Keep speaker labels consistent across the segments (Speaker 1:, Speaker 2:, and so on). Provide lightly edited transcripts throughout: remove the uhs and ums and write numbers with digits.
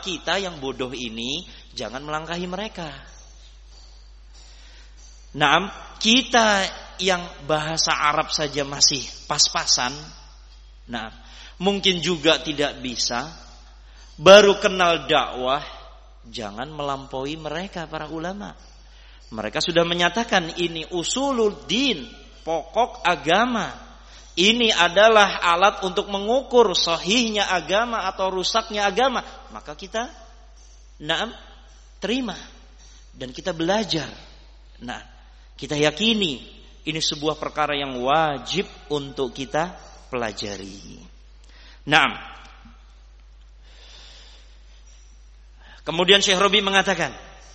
Speaker 1: kita yang bodoh ini jangan melangkahi mereka. Naam, kita yang bahasa Arab saja masih pas-pasan, nah, mungkin juga tidak bisa, baru kenal dakwah, jangan melampaui mereka para ulama. Mereka sudah menyatakan ini usuluddin, pokok agama. Ini adalah alat untuk mengukur sahihnya agama atau rusaknya agama. Maka kita terima dan kita belajar. Nah, kita yakini ini sebuah perkara yang wajib untuk kita pelajari. Naam. Kemudian Syekh Rabi mengatakan,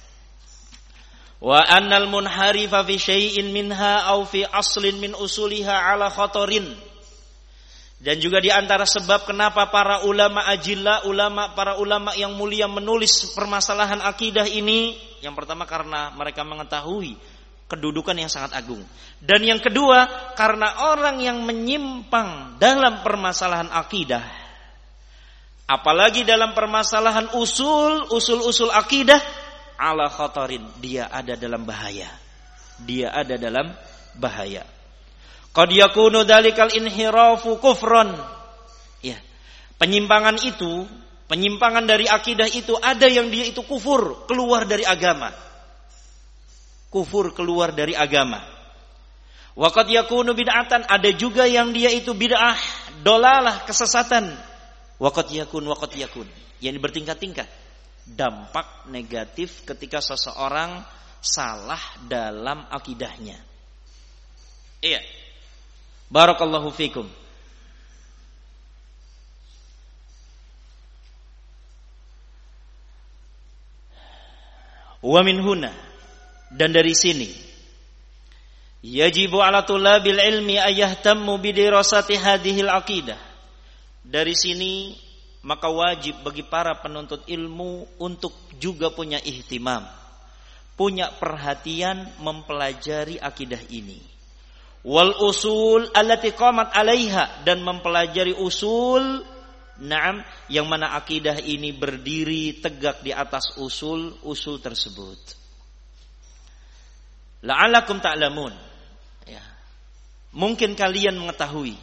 Speaker 1: wa annal munharifa fi syai'in minha aw fi aslin min usuliha ala khatarin. Dan juga di antara sebab kenapa para ulama ajilla, para ulama yang mulia menulis permasalahan akidah ini, yang pertama karena mereka mengetahui kedudukan yang sangat agung. Dan yang kedua, karena orang yang menyimpang dalam permasalahan akidah, apalagi dalam permasalahan usul akidah, ala khatarin, dia ada dalam bahaya. Dia ada dalam bahaya. Qad yakunu dalikal inhirafu kufran. Ya. Penyimpangan dari akidah itu ada yang dia itu kufur, keluar dari agama. Kufur keluar dari agama. Wa qad yakunu bid'atan, ada juga yang dia itu bid'ah, dolalah, kesesatan. Wa qad yakun. Yang bertingkat-tingkat. Dampak negatif ketika seseorang salah dalam akidahnya. Iya. Barakallahu fikum. Wa min huna, dan dari sini, yajibu ala tulabil ilmi ayyahtammu bidirasati hadhil aqidah. Dari sini maka wajib bagi para penuntut ilmu untuk juga punya ihtimam, punya perhatian mempelajari akidah ini. Wal usul allati qamat 'alaiha, dan mempelajari usul yang mana akidah ini berdiri tegak di atas usul tersebut. La'allakum ta'lamun. Ya. Mungkin kalian mengetahui.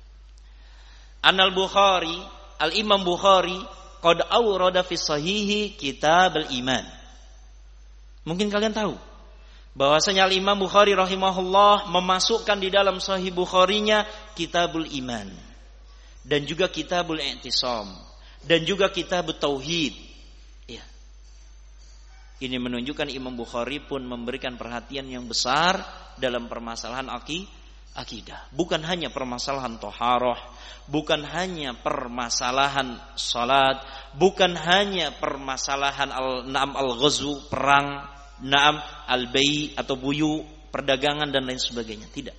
Speaker 1: Al-Imam Bukhari qad awrada fi sahihi kitab al-iman. Mungkin kalian tahu bahwasanya Al-Imam Bukhari rahimahullah memasukkan di dalam sahih Bukharinya kitabul iman dan juga kitabul i'tisam dan juga kitabut tauhid. Ya. Ini menunjukkan Imam Bukhari pun memberikan perhatian yang besar dalam permasalahan akidah. Bukan hanya permasalahan thaharah, bukan hanya permasalahan salat, bukan hanya permasalahan al-ghazw, perang, al-bai' atau buyu, perdagangan dan lain sebagainya. Tidak.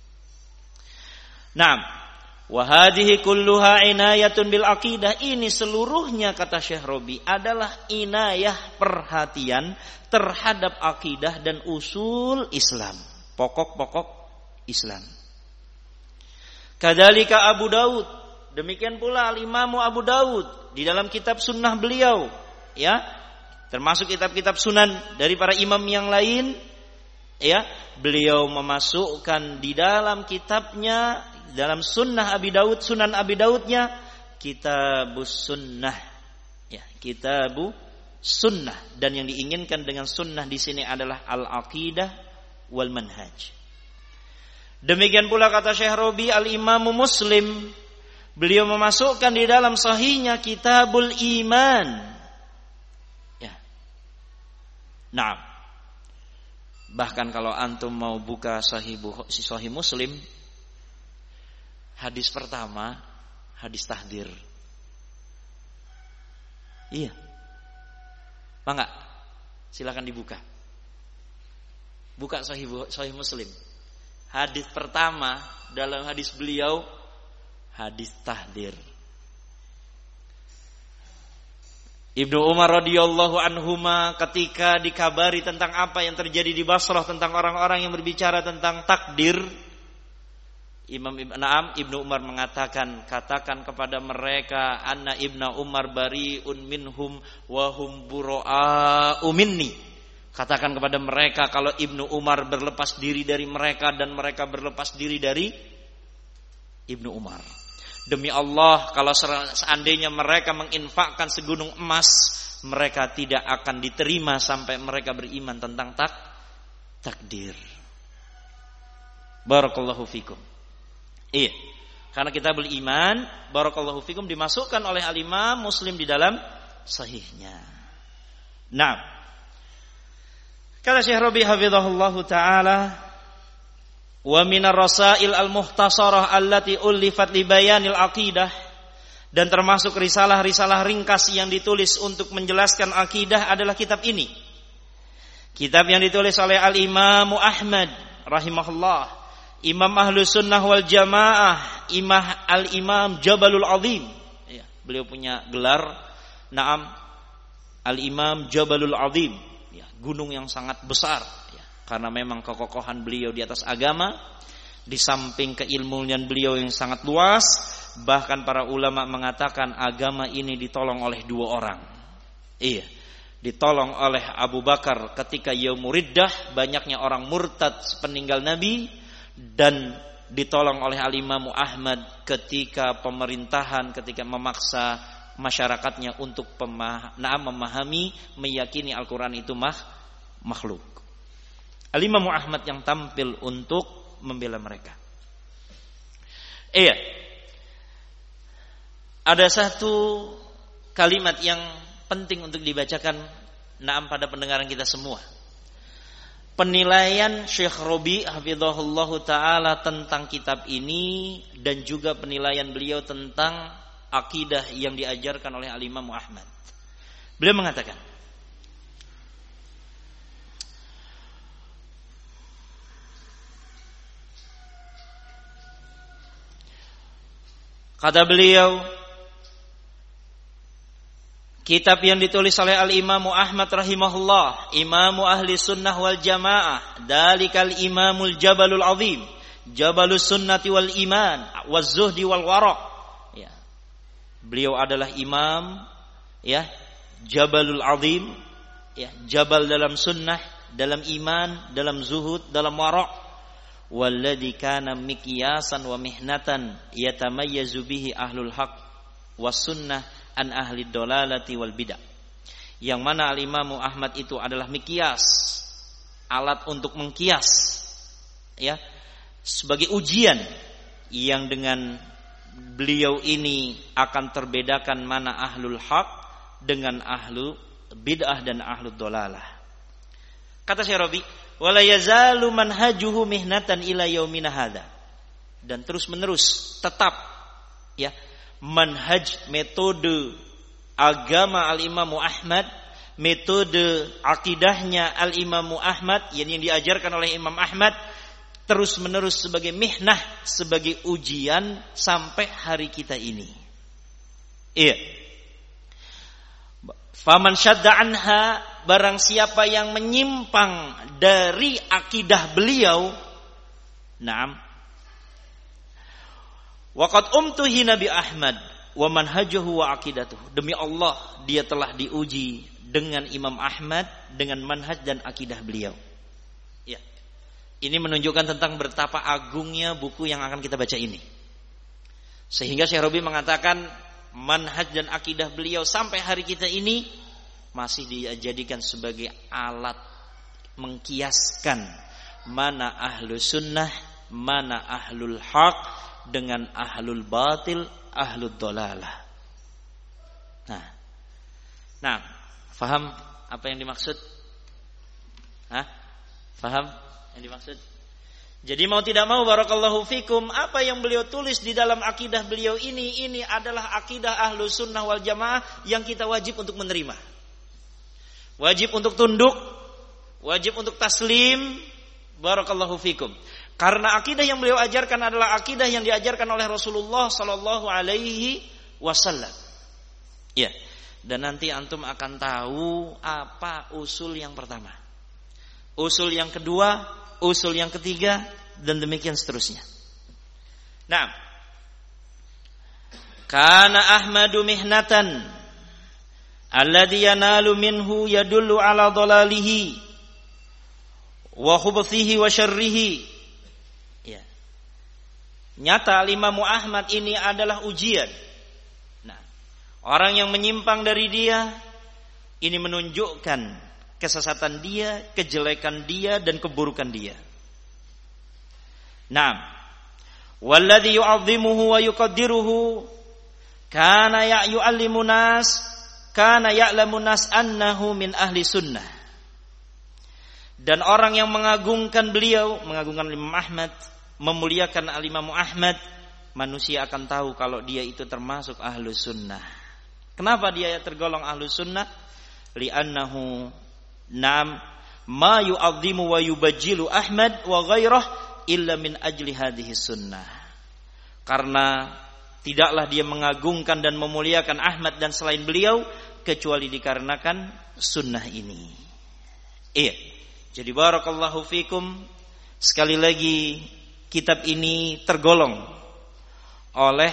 Speaker 1: Wa hadhihi kulluha inayatun bil aqidah. Ini seluruhnya, kata Syekh Rabi, adalah inayah, perhatian terhadap akidah dan usul Islam, pokok-pokok Islam. Kadzalika Abu Daud, demikian pula Al-Imam Abu Daud di dalam kitab sunnah beliau, ya, termasuk kitab-kitab sunan dari para imam yang lain, ya, beliau memasukkan di dalam kitabnya, dalam sunan Abi Daudnya, kitabus sunnah, ya, kitabu sunnah, dan yang diinginkan dengan sunnah di sini adalah al-aqidah wal manhaj. Demikian pula kata Syekh Rabi, Al-Imam Muslim, beliau memasukkan di dalam sahihnya kitabul iman. Nah, bahkan kalau antum mau buka sahih Muslim, hadis pertama hadis tahdir. Iya. Mangga, silakan dibuka. Buka sahih Muslim. Hadis pertama dalam hadis beliau hadis tahdir. Ibnu Umar radhiyallahu anhuma ketika dikabari tentang apa yang terjadi di Basrah, tentang orang-orang yang berbicara tentang takdir, Ibnu Umar mengatakan, katakan kepada mereka, anna Ibnu Umar bari'un minhum wa hum bura'u minni. Katakan kepada mereka kalau Ibnu Umar berlepas diri dari mereka dan mereka berlepas diri dari Ibnu Umar. Demi Allah, kalau seandainya mereka menginfakkan segunung emas, mereka tidak akan diterima sampai mereka beriman tentang takdir. Barakallahu fikum. Iya, karena kita beriman, barakallahu fikum, dimasukkan oleh al-Imam Muslim di dalam sahihnya. Nah, kata Syekh Rabi hafizahullahu taala, wa minar rasail al-muhtasarah allati ulifat li bayanil aqidah, dan termasuk risalah-risalah ringkas yang ditulis untuk menjelaskan akidah adalah kitab ini. Kitab yang ditulis oleh al-Imam Ahmad rahimahullah, Imam Ahlus Sunnah wal Jamaah, Al-Imam Jabalul Azim. Ya, beliau punya gelar Naam Al-Imam Jabalul Azim, ya, gunung yang sangat besar, ya, karena memang kekokohan beliau di atas agama, di samping keilmuan beliau yang sangat luas. Bahkan para ulama mengatakan agama ini ditolong oleh dua orang. Iya, ditolong oleh Abu Bakar ketika yaumur riddah, banyaknya orang murtad peninggal Nabi, dan ditolong oleh Al-Imam Ahmad ketika pemerintahan, ketika memaksa masyarakatnya untuk memahami, meyakini Al-Quran itu makhluk. Al-Imam Ahmad yang tampil untuk membela mereka. Iya, ada satu kalimat yang penting untuk dibacakan pada pendengaran kita semua. Penilaian Syekh Rabi hafizahullahu taala tentang kitab ini dan juga penilaian beliau tentang akidah yang diajarkan oleh Al-Imam Ahmad. Beliau mengatakan, kata beliau, kitab yang ditulis oleh Al-Imam Ahmad rahimahullah, Imamu Ahli Sunnah wal Jamaah, dalikal Imamul Jabalul Azim, Jabalus Sunnati wal Iman, waz Zuhdi wal Wara'. Ya. Beliau adalah imam, ya, Jabalul Azim, ya, jabal dalam sunnah, dalam iman, dalam zuhud, dalam wara'. Walladzi kana miqyasan wa mihnatan yatamayyazu bihi ahlul haq was sunnah an ahli dolalati wal bidah. Yang mana Al-Imam Ahmad itu adalah miqyas, alat untuk mengkias, ya, sebagai ujian yang dengan beliau ini akan terbedakan mana ahlul haq dengan ahlu bid'ah dan ahlu dolalah. Kata Syekh Rabi, wala yazalu manhajuhu mihnatan ila yaumina hadza, dan terus menerus tetap, ya, manhaj, metode agama Al-Imam Ahmad, metode akidahnya Al-Imam Ahmad yang diajarkan oleh Imam Ahmad terus menerus sebagai mihnah, sebagai ujian sampai hari kita ini. Iya. Faman syadda anha, barang siapa yang menyimpang dari akidah beliau, na'am, waqad umtuhi Nabi Ahmad wa manhajuhu wa aqidatuhu. Demi Allah, dia telah diuji dengan Imam Ahmad, dengan manhaj dan akidah beliau. Ya. Ini menunjukkan tentang betapa agungnya buku yang akan kita baca ini. Sehingga Syekh Rabi mengatakan manhaj dan akidah beliau sampai hari kita ini masih dijadikan sebagai alat mengkiaskan mana ahlu sunnah, mana ahlul haq dengan ahlul batil, ahlul dolalah. Nah, faham apa yang dimaksud? Faham yang dimaksud? Jadi mau tidak mau, barakallahu fikum, apa yang beliau tulis di dalam akidah beliau ini adalah akidah ahlu sunnah wal jamaah yang kita wajib untuk menerima, wajib untuk tunduk, wajib untuk taslim, barakallahu fikum. Karena akidah yang beliau ajarkan adalah akidah yang diajarkan oleh Rasulullah sallallahu alaihi wasallam. Ya. Dan nanti antum akan tahu apa usul yang pertama, usul yang kedua, usul yang ketiga, dan demikian seterusnya. Naam. Kana Ahmadu mihnatan alladhi yanalu minhu yadullu ala dhalalihi wa khubthihi wa syarrihi. Ya. Nyata Imam Ahmad ini adalah ujian. Nah, orang yang menyimpang dari dia ini menunjukkan kesesatan dia, kejelekan dia dan keburukan dia. Naam. Walladhi yu'azzimuhu wa yuqaddiruhu kana ya'lamu nas annahu min ahli sunnah. Dan orang yang mengagungkan beliau, mengagungkan Imam Ahmad, memuliakan Imam Ahmad, manusia akan tahu kalau dia itu termasuk ahlu sunnah. Kenapa dia tergolong ahlu sunnah? Li'annahu nam ma yu'azzimu wa yubajjilu Ahmad wa ghairah illa min ajli hadhihi sunnah. Karena tidaklah dia mengagungkan dan memuliakan Ahmad dan selain beliau kecuali dikarenakan sunnah ini. Iya. Jadi barakallahu fikum, sekali lagi kitab ini tergolong oleh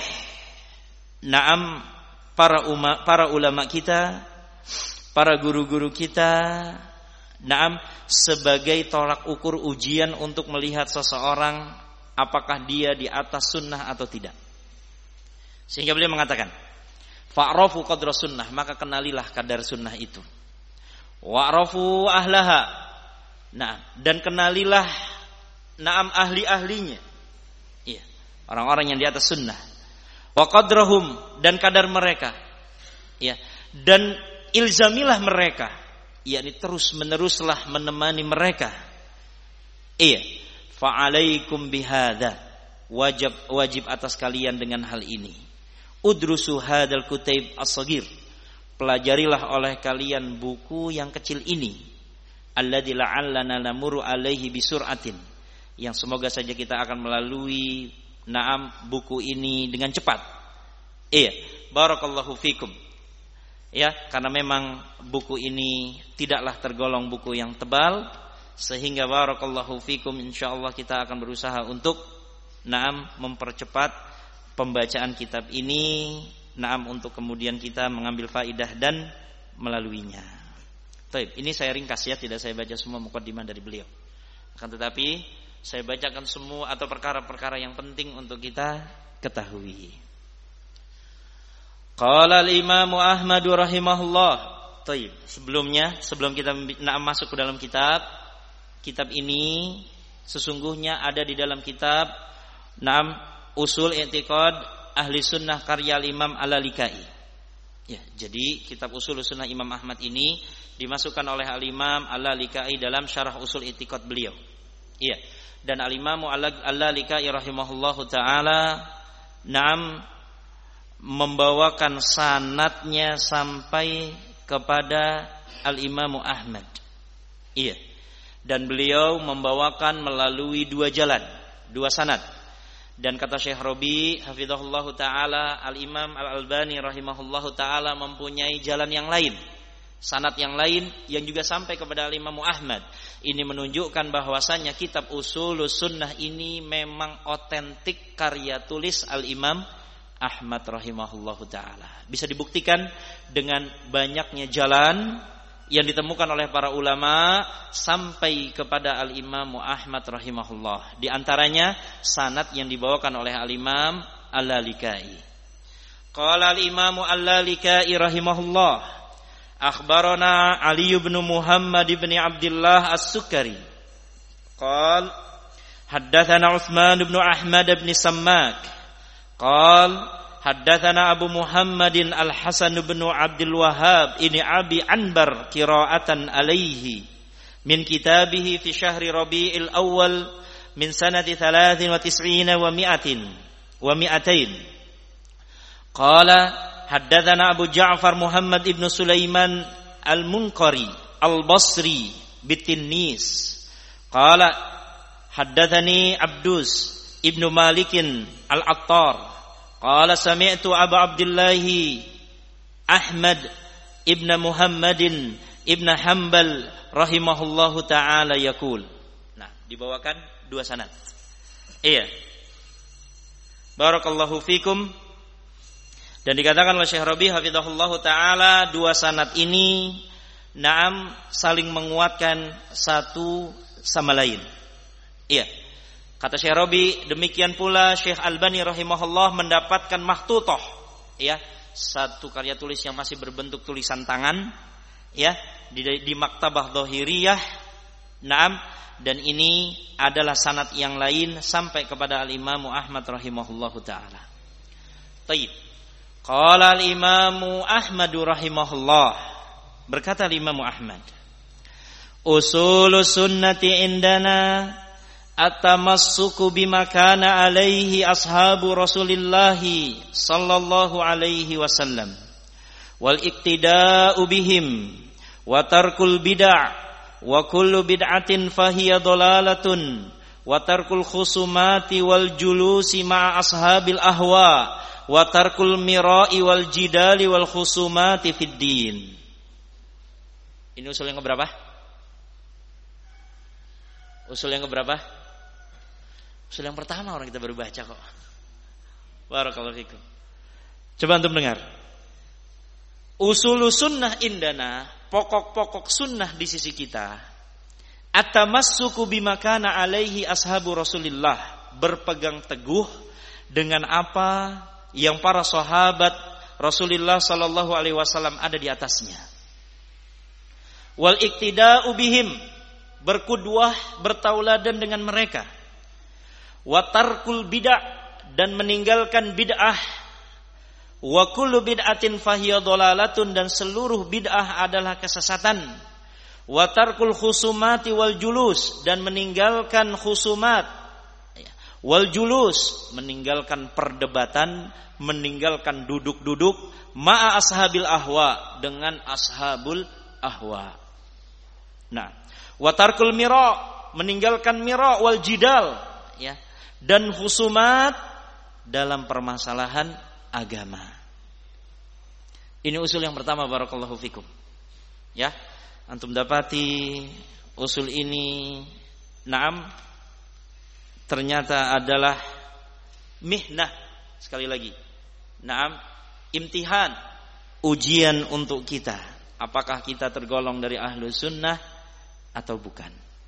Speaker 1: naam para ulama kita, para guru-guru kita, naam sebagai tolak ukur ujian untuk melihat seseorang apakah dia di atas sunnah atau tidak. Sehingga beliau mengatakan, fa'rafu qadra sunnah, maka kenalilah kadar sunnah itu. Wa'rafu ahlaha. Nah, dan kenalilah naam ahli-ahlinya. Iya, orang-orang yang di atas sunnah. Wa qadrahum, dan kadar mereka. Iya, dan ilzamilah mereka, yakni terus-meneruslah menemani mereka. Iya, fa'alaikum bihadza, wajib atas kalian dengan hal ini. Udrusu hadzal kutaib as-saghir, pelajarilah oleh kalian buku yang kecil ini. Alladzi la'allana namuru alaihi bisur'atin, yang semoga saja kita akan melalui naam buku ini dengan cepat. Iya, barakallahu fikum. Ya, karena memang buku ini tidaklah tergolong buku yang tebal, sehingga barakallahu fikum insyaallah kita akan berusaha untuk naam mempercepat pembacaan kitab ini, naam untuk kemudian kita mengambil faidah dan melaluinya. Baik, ini saya ringkas ya, tidak saya baca semua muqaddimah dari beliau. Akan tetapi saya bacakan semua atau perkara-perkara yang penting untuk kita ketahui. Qala al-Imam Ahmad rahimahullah. Baik, sebelum kita masuk ke dalam kitab ini sesungguhnya ada di dalam kitab Usul I'tiqad Ahli Sunnah karya Imam Al-Lalikai. Ya, jadi kitab Usul Sunnah Imam Ahmad ini dimasukkan oleh Al-Imam Al-Lalikai dalam syarah Usul I'tiqad beliau. Iya. Dan Al-Imam Al-Lalikai rahimahullahu taala membawakan sanadnya sampai kepada Al-Imam Ahmad. Iya. Dan beliau membawakan melalui dua jalan, dua sanad. Dan kata Syekh Rabi hafizahullahu taala, Al-Imam Al-Albani rahimahullahu taala mempunyai jalan yang lain, sanad yang lain yang juga sampai kepada Al-Imam Ahmad. Ini menunjukkan bahwasannya kitab Ushulus Sunnah ini memang otentik karya tulis Al-Imam Ahmad rahimahullahu taala. Bisa dibuktikan dengan banyaknya jalan yang ditemukan oleh para ulama sampai kepada Al-Imam Ahmad rahimahullah. Di antaranya sanad yang dibawakan oleh Al-Imam Al-Lalikai. Qala Al-Imam Al-Lalikai rahimahullah, akhbarana Ali bin Muhammad bin Abdullah As-Sukkari. Qala haddatsana Utsman bin Ahmad bin Sammak. Qala haddatsana Abu Muhammadin Al-Hasan bin Abdul Wahhab ini Abi Anbar qira'atan alaihi min kitabihi fi syahri Rabi'il Awwal min sanati 93 wa 200. Qala haddatsana Abu Ja'far Muhammad ibn Sulaiman Al-Munqari Al-Basri bitinnis. Qala haddatsani Abdus ibnu Malikin Al-Attar. Qala sami'tu Abu Abdullah Ahmad ibn Muhammadin ibn Hanbal rahimahullahu taala yaqul. Nah, dibawakan dua sanad. Iya. Barakallahu fikum. Dan dikatakan oleh Syekh Rabi hafizahullahu taala, dua sanad ini saling menguatkan satu sama lain. Iya. Kata Syekh Rabi, demikian pula Syekh Albani rahimahullah mendapatkan makhtutah, ya, satu karya tulis yang masih berbentuk tulisan tangan, ya, di maktabah Dhahiriyah. Dan ini adalah sanad yang lain sampai kepada Al-Imam Ahmad rahimahullahu taala. Taib. Qala al-Imam Ahmad rahimahullah, berkata Imam Ahmad, usulus sunnati indana at-tamassuku bima kana alaihi ashabu Rasulillah sallallahu alaihi wasallam wal iqtida'u bihim wa tarkul bid'ah wa kullu bid'atin fahiya dhalalatun wa tarkul khusumati wal julusi ma'a ashabil ahwa wa tarkul mira'i wal jidali wal khusumati fid din. Ini usul yang keberapa? Usul yang keberapa? Usul yang pertama, orang kita baru baca kok. Barakallahu fikum. Coba antum dengar. Usul sunnah indana, pokok-pokok sunnah di sisi kita. At-tamassuku bima kana alaihi ashabu Rasulillah, berpegang teguh dengan apa yang para sahabat Rasulullah sallallahu alaihi wasallam ada di atasnya. Wal iqtida'u bihim, berqudwah, bertauladan dengan mereka. Wa tarkul bid'ah, dan meninggalkan bid'ah. Wa kullu bid'atin fahiya dhalalatun, dan seluruh bid'ah adalah kesesatan. Wa tarkul khusumati wal julus, dan meninggalkan khusumat wal julus, meninggalkan perdebatan, meninggalkan duduk-duduk, ma'a ashabil ahwa, dengan ashabul ahwa. Nah, wa tarkul mira, meninggalkan mira wal jidal, ya, dan khusumat dalam permasalahan agama. Ini usul yang pertama, barakallahu fikum. Ya, antum dapati usul ini ternyata adalah mihnah, sekali lagi. Imtihan, ujian untuk kita. Apakah kita tergolong dari ahlu sunnah atau bukan?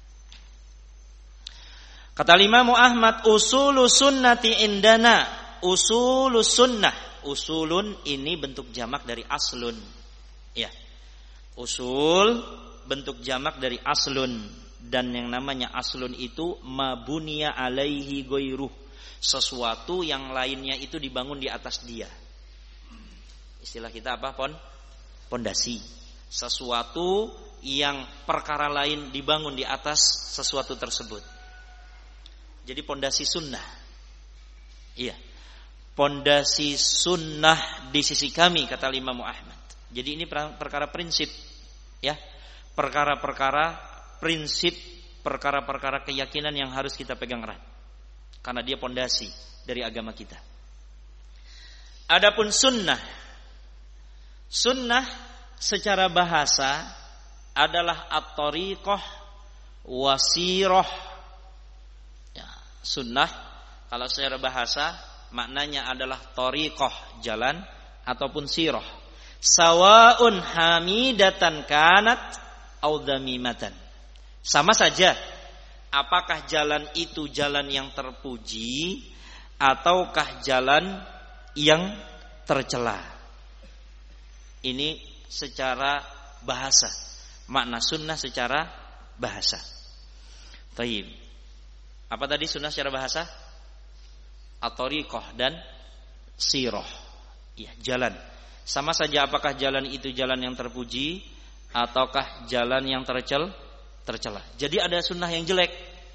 Speaker 1: Kata Imam Ahmad, usulus sunnati indana, usulus sunnah. Usulun ini bentuk jamak dari aslun. Ya. Usul bentuk jamak dari aslun, dan yang namanya aslun itu mabuniya alaihi ghairuh, sesuatu yang lainnya itu dibangun di atas dia. Istilah kita apa? Pondasi. Sesuatu yang perkara lain dibangun di atas sesuatu tersebut. Jadi pondasi sunnah. Iya. Pondasi sunnah di sisi kami, kata Imam Ahmad. Jadi ini perkara prinsip, ya. Perkara-perkara prinsip, perkara-perkara keyakinan yang harus kita pegang erat. Karena dia pondasi dari agama kita. Adapun sunnah, sunnah secara bahasa adalah at-tariqah wasirah. Ya, sunnah kalau secara bahasa maknanya adalah tariqah, jalan, ataupun sirah. Sawaun hamidatan kanat au damimatan. Sama saja, apakah jalan itu jalan yang terpuji ataukah jalan yang tercela. Ini secara bahasa, makna sunnah secara bahasa. Taib. Apa tadi sunnah secara bahasa? At-tariqah dan sirah. Ya, jalan. Sama saja apakah jalan itu jalan yang terpuji ataukah jalan yang tercela. Jadi ada sunnah yang jelek.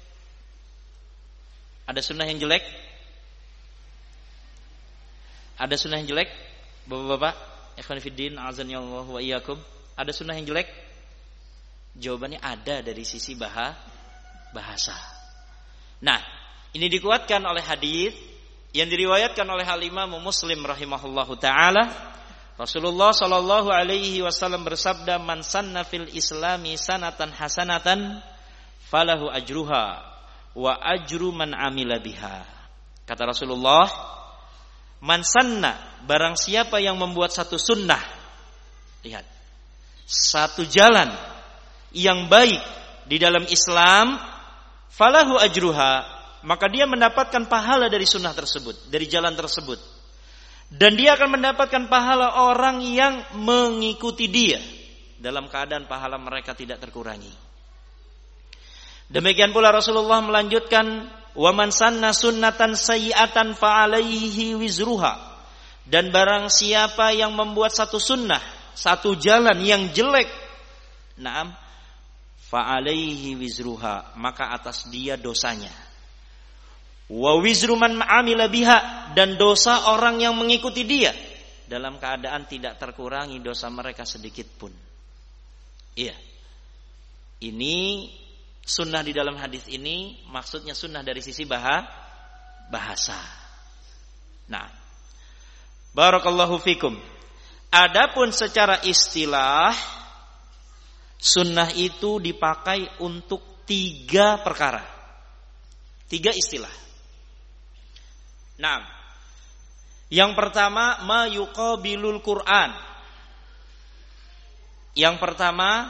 Speaker 1: Ada sunnah yang jelek. Ada sunnah yang jelek, Bapak-bapak, ikhwan fillah, azani Allah wa iyyakum. Ada sunnah yang jelek? Jawabannya ada dari sisi bahasa. Nah, ini dikuatkan oleh hadis yang diriwayatkan oleh Al-Imam Muslim rahimahullahu taala. Rasulullah sallallahu alaihi wasallam bersabda, "Man sanna fil islami sanatan hasanatan falahu ajruha wa ajru man amila biha." Kata Rasulullah Man sanna, barang siapa yang membuat satu sunnah. Lihat, satu jalan yang baik di dalam Islam, falahu ajruha, maka dia mendapatkan pahala dari sunnah tersebut, dari jalan tersebut. Dan dia akan mendapatkan pahala orang yang mengikuti dia, dalam keadaan pahala mereka tidak terkurangi. Demikian pula Rasulullah melanjutkan, wa man sanna sunnatan sayyi'atan fa alaihi wizruha, dan barang siapa yang membuat satu sunnah, satu jalan yang jelek, na'am, fa alaihi wizruha, maka atas dia dosanya. Wa wizru man amila biha, dan dosa orang yang mengikuti dia, dalam keadaan tidak terkurangi dosa mereka sedikit pun. Iya. Ini sunnah di dalam hadis ini maksudnya sunnah dari sisi bahasa. Nah, barakallahu fikum. Adapun secara istilah, sunnah itu dipakai untuk 3 perkara. 3 istilah. Nah, yang pertama ma yuqabilul Quran. Yang pertama,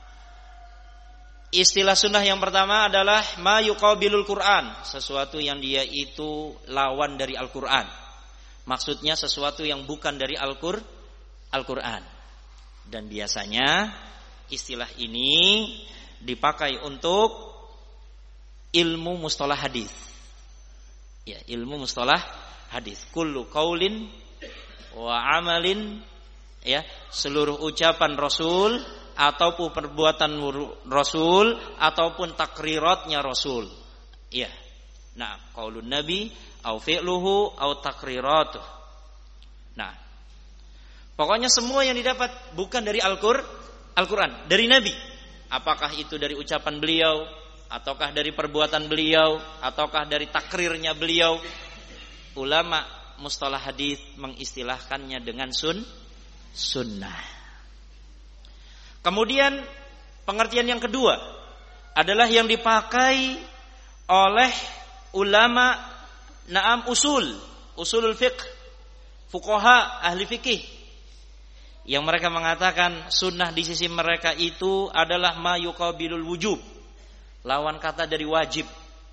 Speaker 1: istilah sunnah yang pertama adalah ma yuqabilul Quran, sesuatu yang dia itu lawan dari Al-Quran. Maksudnya sesuatu yang bukan dari Al-Quran. Dan biasanya istilah ini dipakai untuk ilmu mustalah hadis. Ya, ilmu mustalah hadis. Kullu qaulin wa amalin, ya, seluruh ucapan Rasul ataupun perbuatan Rasul ataupun takriratnya Rasul. Iya. Nah, qaulun nabi au fi'luhu au takriratuh. Nah, pokoknya semua yang didapat bukan dari Al-Quran, dari Nabi. Apakah itu dari ucapan beliau, ataukah dari perbuatan beliau, ataukah dari takrirnya beliau. Ulama mustalah hadis mengistilahkannya dengan sunnah. Kemudian pengertian yang kedua adalah yang dipakai oleh ulama usulul fiqh, fuqaha, ahli fikih, yang mereka mengatakan sunnah di sisi mereka itu adalah ma yuqabilul wujub, lawan kata dari wajib.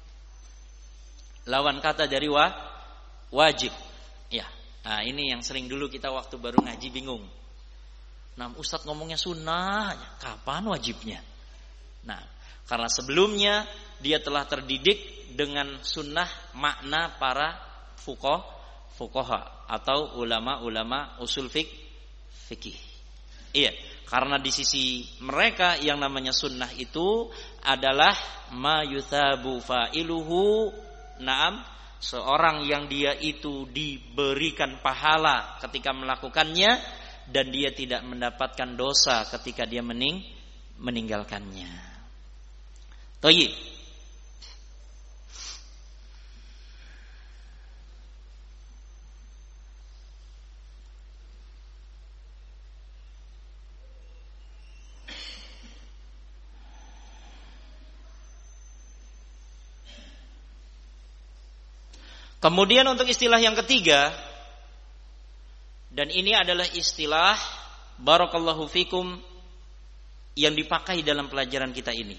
Speaker 1: Lawan kata dari wajib. Ya. Nah, ini yang sering dulu kita waktu baru ngaji bingung. Nah, Ustadz ngomongnya sunnah, kapan wajibnya? Nah, karena sebelumnya dia telah terdidik dengan sunnah makna para fuqaha atau ulama-ulama usul fikih. Iya, karena di sisi mereka yang namanya sunnah itu adalah ma yuthabu fa'iluhu, na'am, seorang yang dia itu diberikan pahala ketika melakukannya dan dia tidak mendapatkan dosa ketika dia meninggalkannya. Thayyib. Kemudian untuk istilah yang ketiga, dan ini adalah istilah barakallahu fikum yang dipakai dalam pelajaran kita ini.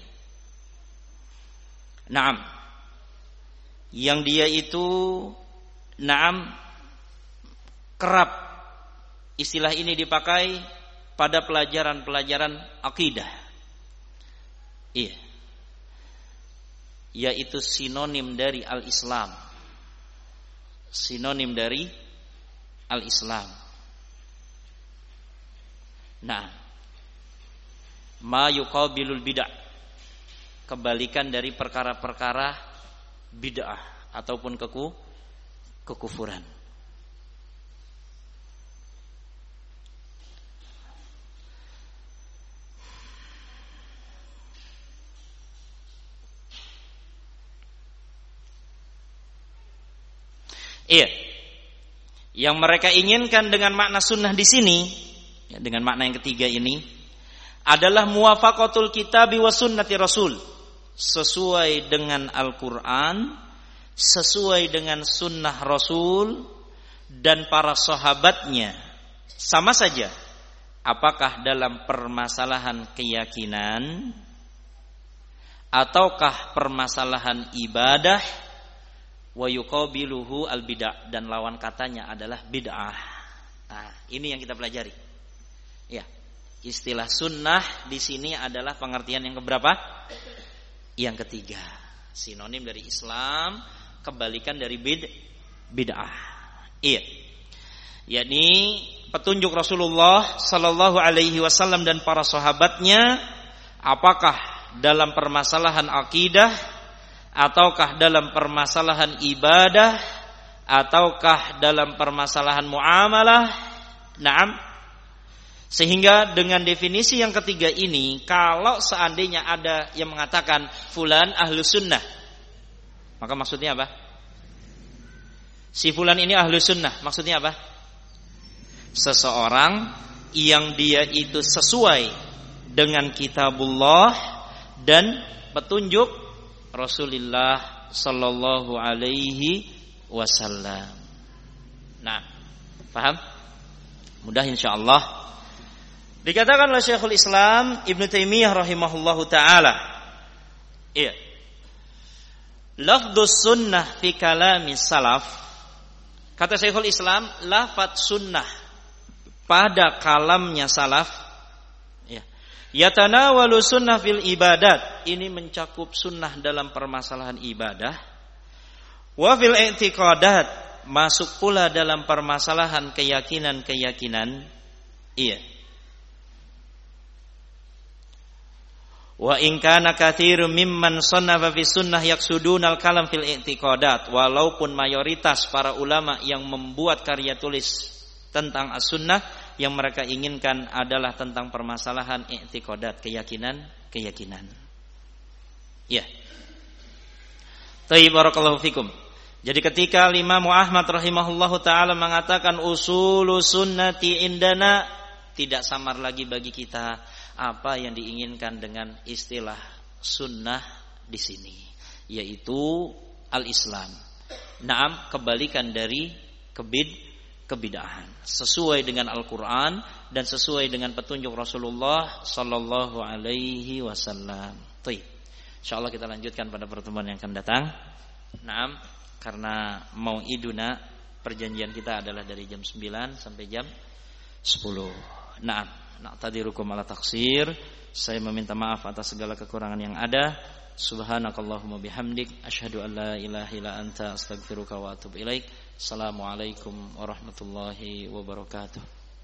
Speaker 1: Naam. Yang dia itu kerap istilah ini dipakai pada pelajaran-pelajaran akidah. Iya. Yaitu sinonim dari al-Islam. Sinonim dari al-Islam. Nah, ma yuqabilul bid'ah, kebalikan dari perkara-perkara bid'ah ataupun kekufuran. Iya. Yang mereka inginkan dengan makna sunnah di sini, ya, dengan makna yang ketiga ini adalah muwafaqatul kitabi wa sunnati rasul, sesuai dengan Al-Quran, sesuai dengan sunnah Rasul, dan para sahabatnya sama saja, apakah dalam permasalahan keyakinan ataukah permasalahan ibadah, wa yuqabiluhu al bid'ah, dan lawan katanya adalah bid'ah. Nah, ini yang kita pelajari. Ya, istilah sunnah di sini adalah pengertian yang keberapa? Yang ketiga. Sinonim dari Islam, kebalikan dari bid'ah. Iya. Yakni petunjuk Rasulullah sallallahu alaihi wasallam dan para sahabatnya, apakah dalam permasalahan akidah ataukah dalam permasalahan ibadah ataukah dalam permasalahan muamalah. Naam. Sehingga dengan definisi yang ketiga ini, kalau seandainya ada yang mengatakan fulan ahlu sunnah, maka maksudnya apa? Si fulan ini ahlu sunnah, maksudnya apa? Seseorang yang dia itu sesuai dengan kitabullah dan petunjuk Rasulullah sallallahu alaihi wasallam. Nah, paham? Mudah insyaallah. Dikatakan oleh Syekhul Islam Ibnu Taimiyah rahimahullahu taala. Iya. Lafdzus sunnah fi kalami salaf. Kata Syekhul Islam, lafaz sunnah pada kalamnya salaf, ya. Yatanawalu sunnah fil ibadat. Ini mencakup sunnah dalam permasalahan ibadah. Wa fil i'tiqadat, masuk pula dalam permasalahan keyakinan-keyakinan. Iya. Wa in kana katsirun mimman sannafa fi sunnah yaqsuduna al-kalam fil i'tiqadat, walaupun mayoritas para ulama yang membuat karya tulis tentang as-sunnah yang mereka inginkan adalah tentang permasalahan i'tiqadat, keyakinan. Ya. Tayyib, barakallahu fikum. Jadi ketika Imam Ahmad rahimahullahu taala mengatakan usulus sunnati indana, tidak samar lagi bagi kita apa yang diinginkan dengan istilah sunnah di sini, yaitu al-Islam. Naam, kebalikan dari kebidahan, sesuai dengan Al-Qur'an dan sesuai dengan petunjuk Rasulullah sallallahu alaihi wasallam. Baik. Insyaallah kita lanjutkan pada pertemuan yang akan datang. Naam, karena mau'iduna, perjanjian kita adalah dari jam 9 sampai jam 10. Naam. Na'tadirukum ala taksir. Saya meminta maaf atas segala kekurangan yang ada. Subhanakallahumma bihamdik, asyhadu an la ilaha illa anta, astaghfiruka wa atubu ilaik. Assalamualaikum warahmatullahi wabarakatuh.